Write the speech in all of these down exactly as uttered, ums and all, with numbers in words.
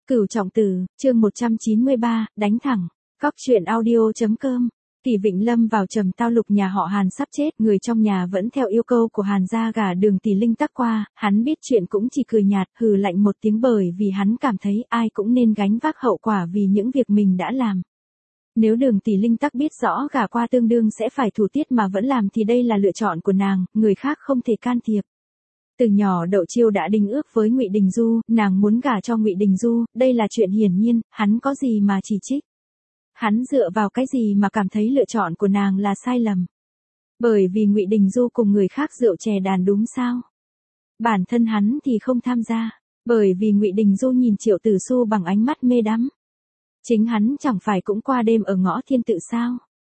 Cửu Trọng Tử, chương một trăm chín mươi ba, đánh thẳng. Cóc truyện audio chấm com. Kỳ Vịnh lâm vào trầm tao lục nhà họ Hàn sắp chết, người trong nhà vẫn theo yêu cầu của Hàn gia gả Đường Tỷ Linh tắc qua, hắn biết chuyện cũng chỉ cười nhạt, hừ lạnh một tiếng bởi vì hắn cảm thấy ai cũng nên gánh vác hậu quả vì những việc mình đã làm. Nếu Đường Tỷ Linh tắc biết rõ gả qua tương đương sẽ phải thủ tiết mà vẫn làm thì đây là lựa chọn của nàng, người khác không thể can thiệp. Từ nhỏ Đậu Chiêu đã đính ước với Ngụy Đình Du, nàng muốn gả cho Ngụy Đình Du, đây là chuyện hiển nhiên, hắn có gì mà chỉ trích. Hắn dựa vào cái gì mà cảm thấy lựa chọn của nàng là sai lầm? Bởi vì Ngụy Đình Du cùng người khác rượu chè đàn đúng sao? Bản thân hắn thì không tham gia, bởi vì Ngụy Đình Du nhìn Triệu Tử Xu bằng ánh mắt mê đắm. Chính hắn chẳng phải cũng qua đêm ở ngõ Thiên Tự sao?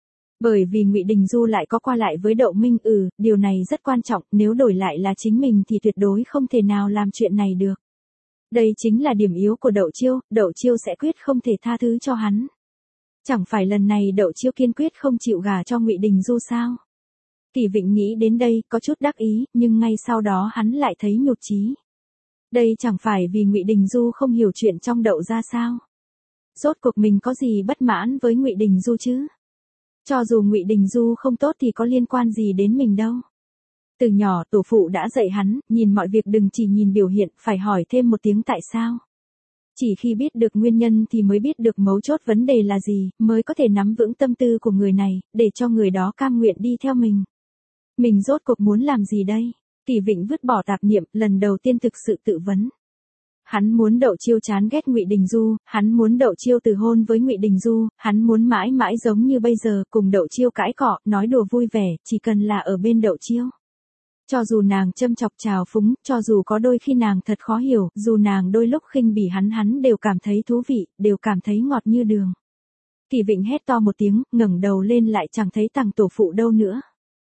Bởi vì Ngụy Đình Du lại có qua lại với Đậu Minh, ừ, điều này rất quan trọng, nếu đổi lại là chính mình thì tuyệt đối không thể nào làm chuyện này được. Đây chính là điểm yếu của Đậu Chiêu, Đậu Chiêu sẽ quyết không thể tha thứ cho hắn. Chẳng phải lần này Đậu Chiêu kiên quyết không chịu gả cho Ngụy Đình Du sao? Kỳ Vịnh nghĩ đến đây, có chút đắc ý, nhưng ngay sau đó hắn lại thấy nhụt chí. Đây chẳng phải vì Ngụy Đình Du không hiểu chuyện trong Đậu gia sao? Rốt cuộc mình có gì bất mãn với Ngụy Đình Du chứ? Cho dù Ngụy Đình Du không tốt thì có liên quan gì đến mình đâu. Từ nhỏ tổ phụ đã dạy hắn, nhìn mọi việc đừng chỉ nhìn biểu hiện, phải hỏi thêm một tiếng tại sao. Chỉ khi biết được nguyên nhân thì mới biết được mấu chốt vấn đề là gì, mới có thể nắm vững tâm tư của người này, để cho người đó cam nguyện đi theo mình. Mình rốt cuộc muốn làm gì đây? Kỳ Vịnh vứt bỏ tạp niệm, lần đầu tiên thực sự tự vấn. Hắn muốn Đậu Chiêu chán ghét Ngụy Đình Du, hắn muốn Đậu Chiêu từ hôn với Ngụy Đình Du, hắn muốn mãi mãi giống như bây giờ, cùng Đậu Chiêu cãi cọ, nói đùa vui vẻ, chỉ cần là ở bên Đậu Chiêu. Cho dù nàng châm chọc trào phúng, cho dù có đôi khi nàng thật khó hiểu, dù nàng đôi lúc khinh bỉ hắn hắn đều cảm thấy thú vị, đều cảm thấy ngọt như đường. Kỳ Vịnh hét to một tiếng, ngẩng đầu lên lại chẳng thấy Tằng tổ phụ đâu nữa.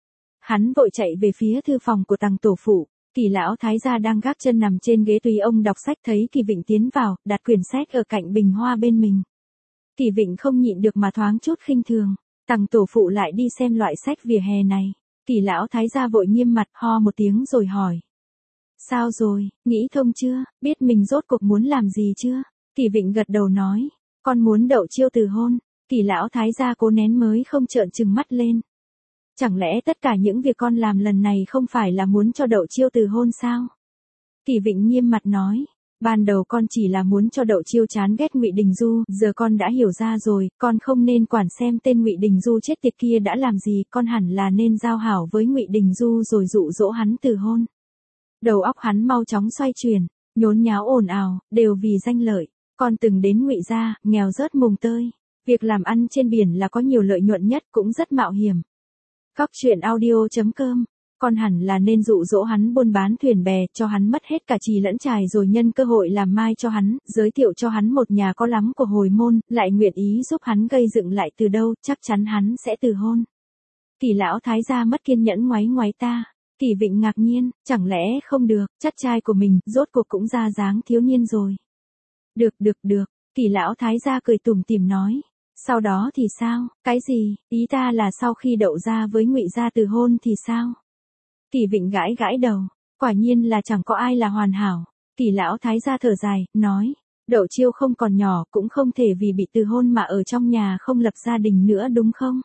Hắn vội chạy về phía thư phòng của Tằng tổ phụ. Kỳ lão thái gia đang gác chân nằm trên ghế tùy ông đọc sách, thấy Kỳ Vịnh tiến vào, đặt quyển sách ở cạnh bình hoa bên mình. Kỳ Vịnh không nhịn được mà thoáng chút khinh thường, Tằng tổ phụ lại đi xem loại sách vỉa hè này. Kỳ lão thái gia vội nghiêm mặt, ho một tiếng rồi hỏi. Sao rồi, nghĩ thông chưa, biết mình rốt cuộc muốn làm gì chưa? Kỳ Vịnh gật đầu nói, con muốn Đậu Chiêu từ hôn. Kỳ lão thái gia cố nén mới không trợn trừng mắt lên. Chẳng lẽ tất cả những việc con làm lần này không phải là muốn cho Đậu Chiêu từ hôn sao? Kỳ Vịnh nghiêm mặt nói, ban đầu con chỉ là muốn cho Đậu Chiêu chán ghét Ngụy Đình Du, giờ con đã hiểu ra rồi, con không nên quản xem tên Ngụy Đình Du chết tiệt kia đã làm gì, con hẳn là nên giao hảo với Ngụy Đình Du rồi dụ dỗ hắn từ hôn. Đầu óc hắn mau chóng xoay chuyển, nhốn nháo ồn ào, đều vì danh lợi. Con từng đến Ngụy gia, nghèo rớt mùng tơi, việc làm ăn trên biển là có nhiều lợi nhuận nhất, cũng rất mạo hiểm. Cóc truyện audio chấm com. Con hẳn là nên dụ dỗ hắn buôn bán thuyền bè, cho hắn mất hết cả trì lẫn trài rồi nhân cơ hội làm mai cho hắn, giới thiệu cho hắn một nhà có lắm của hồi môn, lại nguyện ý giúp hắn gây dựng lại từ đâu, chắc chắn hắn sẽ từ hôn. Kỳ lão thái gia mất kiên nhẫn ngoáy ngoáy ta. Kỳ Vịnh ngạc nhiên, chẳng lẽ không được, chắc trai của mình, rốt cuộc cũng ra dáng thiếu niên rồi. Được được được, Kỳ lão thái gia cười tủm tỉm nói. Sau đó thì sao, cái gì, ý ta là sau khi Đậu gia với Ngụy gia từ hôn thì sao? Kỳ Vịnh gãi gãi đầu, quả nhiên là chẳng có ai là hoàn hảo. Kỳ lão thái gia thở dài, nói, Đậu Chiêu không còn nhỏ, cũng không thể vì bị từ hôn mà ở trong nhà không lập gia đình nữa đúng không?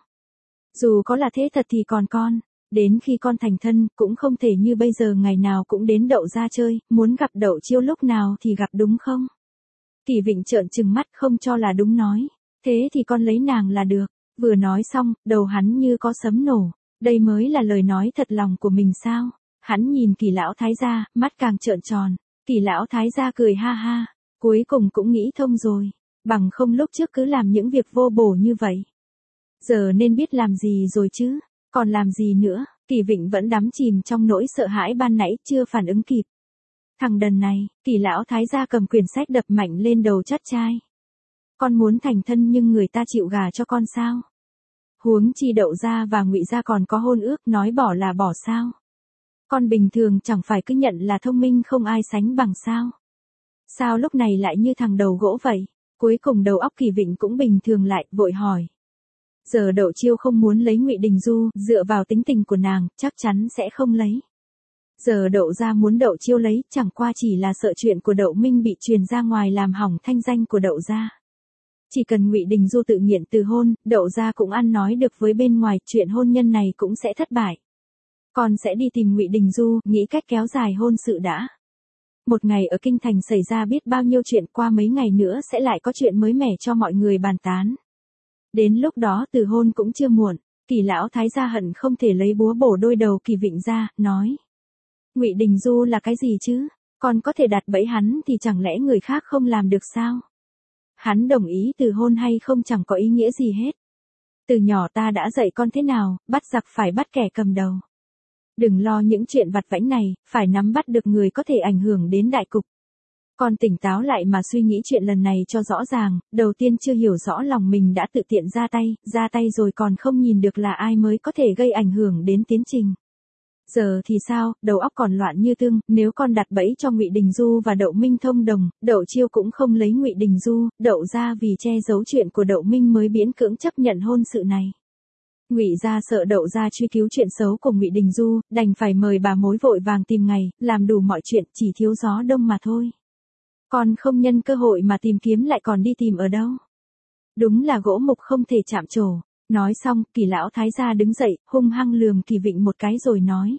Dù có là thế thật thì còn con, đến khi con thành thân, cũng không thể như bây giờ ngày nào cũng đến Đậu gia chơi, muốn gặp Đậu Chiêu lúc nào thì gặp đúng không? Kỳ Vịnh trợn trừng mắt không cho là đúng nói, thế thì con lấy nàng là được. Vừa nói xong, đầu hắn như có sấm nổ. Đây mới là lời nói thật lòng của mình sao? Hắn nhìn Kỳ lão thái gia, mắt càng trợn tròn. Kỳ lão thái gia cười ha ha, cuối cùng cũng nghĩ thông rồi, bằng không lúc trước cứ làm những việc vô bổ như vậy. Giờ nên biết làm gì rồi chứ, còn làm gì nữa? Kỳ Vịnh vẫn đắm chìm trong nỗi sợ hãi ban nãy, chưa phản ứng kịp. Thằng đần này, Kỳ lão thái gia cầm quyển sách đập mạnh lên đầu chắt trai. Con muốn thành thân nhưng người ta chịu gả cho con sao? Huống chi Đậu gia và Ngụy gia còn có hôn ước, nói bỏ là bỏ sao? Con bình thường chẳng phải cứ nhận là thông minh không ai sánh bằng sao? Sao lúc này lại như thằng đầu gỗ vậy? Cuối cùng đầu óc Kỳ Vịnh cũng bình thường lại, vội hỏi. Giờ Đậu Chiêu không muốn lấy Ngụy Đình Du, dựa vào tính tình của nàng, chắc chắn sẽ không lấy. Giờ Đậu gia muốn Đậu Chiêu lấy, chẳng qua chỉ là sợ chuyện của Đậu Minh bị truyền ra ngoài làm hỏng thanh danh của Đậu gia. Chỉ cần Ngụy Đình Du tự nguyện từ hôn, Đậu gia cũng ăn nói được với bên ngoài, chuyện hôn nhân này cũng sẽ thất bại. Con sẽ đi tìm Ngụy Đình Du, nghĩ cách kéo dài hôn sự đã. Một ngày ở kinh thành xảy ra biết bao nhiêu chuyện, qua mấy ngày nữa sẽ lại có chuyện mới mẻ cho mọi người bàn tán. Đến lúc đó từ hôn cũng chưa muộn. Kỳ lão thái gia hận không thể lấy búa bổ đôi đầu Kỳ Vịnh ra, nói: Ngụy Đình Du là cái gì chứ? Con có thể đặt bẫy hắn thì chẳng lẽ người khác không làm được sao? Hắn đồng ý từ hôn hay không chẳng có ý nghĩa gì hết. Từ nhỏ ta đã dạy con thế nào, bắt giặc phải bắt kẻ cầm đầu. Đừng lo những chuyện vặt vãnh này, phải nắm bắt được người có thể ảnh hưởng đến đại cục. Con tỉnh táo lại mà suy nghĩ chuyện lần này cho rõ ràng, đầu tiên chưa hiểu rõ lòng mình đã tự tiện ra tay, ra tay rồi còn không nhìn được là ai mới có thể gây ảnh hưởng đến tiến trình. Giờ thì sao, đầu óc còn loạn như tương, nếu con đặt bẫy cho Ngụy Đình Du và Đậu Minh thông đồng, Đậu Chiêu cũng không lấy Ngụy Đình Du, Đậu gia vì che giấu chuyện của Đậu Minh mới miễn cưỡng chấp nhận hôn sự này. Ngụy gia sợ Đậu gia truy cứu chuyện xấu của Ngụy Đình Du, đành phải mời bà mối vội vàng tìm ngày, làm đủ mọi chuyện, chỉ thiếu gió đông mà thôi. Con không nhân cơ hội mà tìm kiếm lại còn đi tìm ở đâu? Đúng là gỗ mục không thể chạm trổ. Nói xong, Kỳ lão thái gia đứng dậy, hung hăng lườm Kỳ Vịnh một cái rồi nói: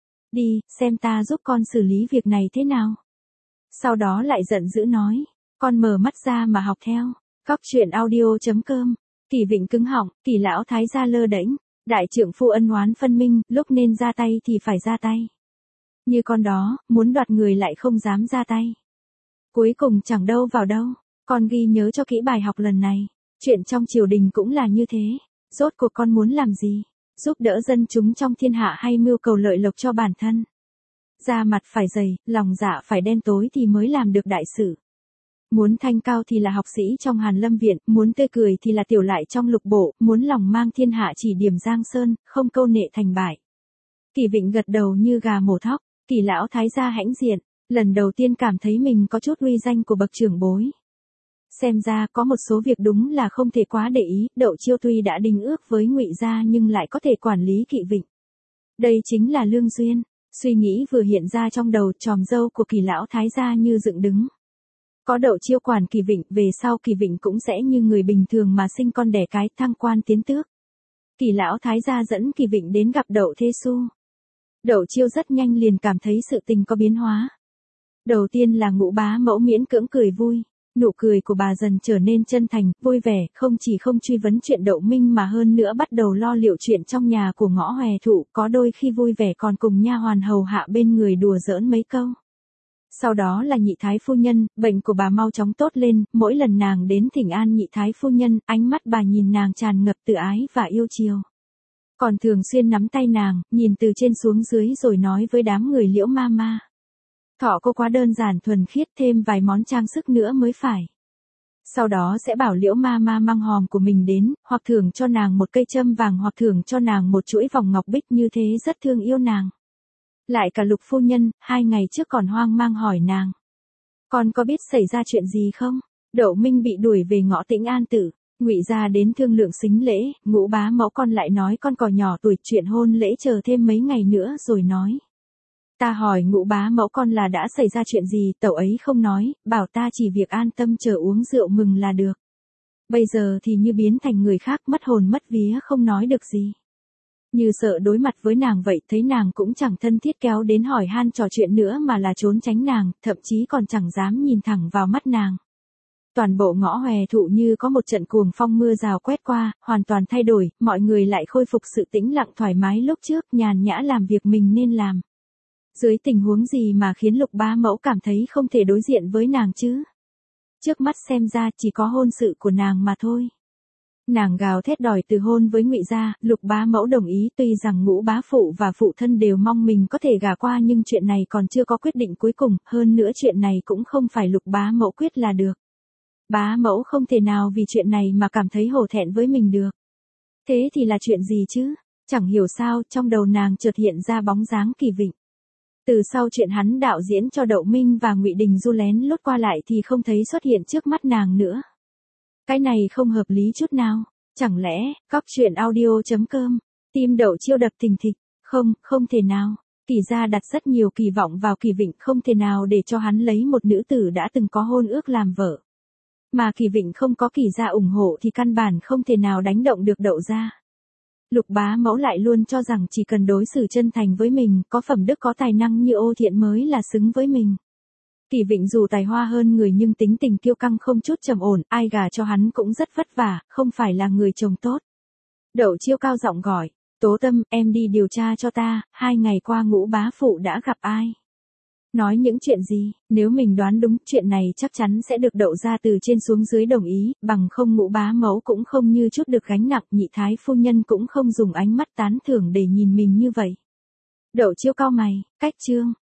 Đi, xem ta giúp con xử lý việc này thế nào. Sau đó lại giận dữ nói: Con mở mắt ra mà học theo. Cóc truyện audio chấm com. Kỳ Vịnh cứng họng, Kỳ lão thái gia lơ đễnh. Đại trượng phu ân oán phân minh, lúc nên ra tay thì phải ra tay. Như con đó, muốn đoạt người lại không dám ra tay. Cuối cùng chẳng đâu vào đâu. Con ghi nhớ cho kỹ bài học lần này. Chuyện trong triều đình cũng là như thế. Rốt cuộc con muốn làm gì? Giúp đỡ dân chúng trong thiên hạ hay mưu cầu lợi lộc cho bản thân? Da mặt phải dày, lòng dạ phải đen tối thì mới làm được đại sự. Muốn thanh cao thì là học sĩ trong Hàn Lâm Viện, muốn tươi cười thì là tiểu lại trong Lục Bộ, muốn lòng mang thiên hạ chỉ điểm Giang Sơn, không câu nệ thành bại. Kỳ Vịnh gật đầu như gà mổ thóc, Kỳ lão thái gia hãnh diện, lần đầu tiên cảm thấy mình có chút uy danh của bậc trưởng bối. Xem ra có một số việc đúng là không thể quá để ý, Đậu Chiêu tuy đã đính ước với Ngụy gia nhưng lại có thể quản lý Kỳ Vịnh. Đây chính là lương duyên. Suy nghĩ vừa hiện ra trong đầu, tròm râu của Kỳ lão thái gia như dựng đứng. Có Đậu Chiêu quản Kỳ Vịnh, về sau Kỳ Vịnh cũng sẽ như người bình thường mà sinh con đẻ cái, thăng quan tiến tước. Kỳ lão thái gia dẫn Kỳ Vịnh đến gặp Đậu Thê Xu. Đậu Chiêu rất nhanh liền cảm thấy sự tình có biến hóa. Đầu tiên là Ngũ bá mẫu miễn cưỡng cười vui. Nụ cười của bà dần trở nên chân thành, vui vẻ, không chỉ không truy vấn chuyện Đậu Minh mà hơn nữa bắt đầu lo liệu chuyện trong nhà của Ngõ Hòe Thụ, có đôi khi vui vẻ còn cùng nha hoàn hầu hạ bên người đùa giỡn mấy câu. Sau đó là Nhị thái phu nhân, bệnh của bà mau chóng tốt lên, mỗi lần nàng đến thỉnh an Nhị thái phu nhân, ánh mắt bà nhìn nàng tràn ngập tự ái và yêu chiều. Còn thường xuyên nắm tay nàng, nhìn từ trên xuống dưới rồi nói với đám người Liễu ma ma: Thọ cô quá đơn giản thuần khiết, thêm vài món trang sức nữa mới phải. Sau đó sẽ bảo Liễu ma ma mang hòm của mình đến, hoặc thưởng cho nàng một cây châm vàng hoặc thưởng cho nàng một chuỗi vòng ngọc bích, như thế rất thương yêu nàng. Lại cả Lục phu nhân, hai ngày trước còn hoang mang hỏi nàng: Con có biết xảy ra chuyện gì không? Đậu Minh bị đuổi về Ngõ Tĩnh An Tử. Ngụy gia đến thương lượng sính lễ, Ngũ bá mẫu con lại nói con còn nhỏ tuổi, chuyện hôn lễ chờ thêm mấy ngày nữa rồi nói. Ta hỏi Ngũ bá mẫu con là đã xảy ra chuyện gì, tẩu ấy không nói, bảo ta chỉ việc an tâm chờ uống rượu mừng là được. Bây giờ thì như biến thành người khác, mất hồn mất vía không nói được gì. Như sợ đối mặt với nàng vậy, thấy nàng cũng chẳng thân thiết kéo đến hỏi han trò chuyện nữa mà là trốn tránh nàng, thậm chí còn chẳng dám nhìn thẳng vào mắt nàng. Toàn bộ Ngõ Hòe Thụ như có một trận cuồng phong mưa rào quét qua, hoàn toàn thay đổi, mọi người lại khôi phục sự tĩnh lặng thoải mái lúc trước, nhàn nhã làm việc mình nên làm. Dưới tình huống gì mà khiến Lục bá mẫu cảm thấy không thể đối diện với nàng chứ? Trước mắt xem ra chỉ có hôn sự của nàng mà thôi. Nàng gào thét đòi từ hôn với Ngụy gia, Lục bá mẫu đồng ý, tuy rằng Ngũ bá phụ và phụ thân đều mong mình có thể gả qua nhưng chuyện này còn chưa có quyết định cuối cùng, hơn nữa chuyện này cũng không phải Lục bá mẫu quyết là được. Bá mẫu không thể nào vì chuyện này mà cảm thấy hổ thẹn với mình được. Thế thì là chuyện gì chứ? Chẳng hiểu sao, trong đầu nàng chợt hiện ra bóng dáng Kỳ Vịnh. Từ sau chuyện hắn đạo diễn cho Đậu Minh và Ngụy Đình Du lén lút qua lại thì không thấy xuất hiện trước mắt nàng nữa. Cái này không hợp lý chút nào. Chẳng lẽ, cóc truyện audio chấm com, tim Đậu Chiêu đập thình thịch, không, không thể nào. Kỳ gia đặt rất nhiều kỳ vọng vào Kỳ Vịnh, không thể nào để cho hắn lấy một nữ tử đã từng có hôn ước làm vợ. Mà Kỳ Vịnh không có Kỳ gia ủng hộ thì căn bản không thể nào đánh động được Đậu gia. Lục bá mẫu lại luôn cho rằng chỉ cần đối xử chân thành với mình, có phẩm đức có tài năng như Ô Thiện mới là xứng với mình. Kỳ Vịnh dù tài hoa hơn người nhưng tính tình kiêu căng không chút trầm ổn, ai gả cho hắn cũng rất vất vả, không phải là người chồng tốt. Đậu Chiêu cao giọng gọi, Tố Tâm, em đi điều tra cho ta, hai ngày qua Ngũ bá phụ đã gặp ai? Nói những chuyện gì, nếu mình đoán đúng chuyện này chắc chắn sẽ được Đậu gia từ trên xuống dưới đồng ý, bằng không Ngũ bá mẫu cũng không như chút được gánh nặng, nhị thái phu nhân cũng không dùng ánh mắt tán thưởng để nhìn mình như vậy. Đậu Chiêu cau mày, cách chương.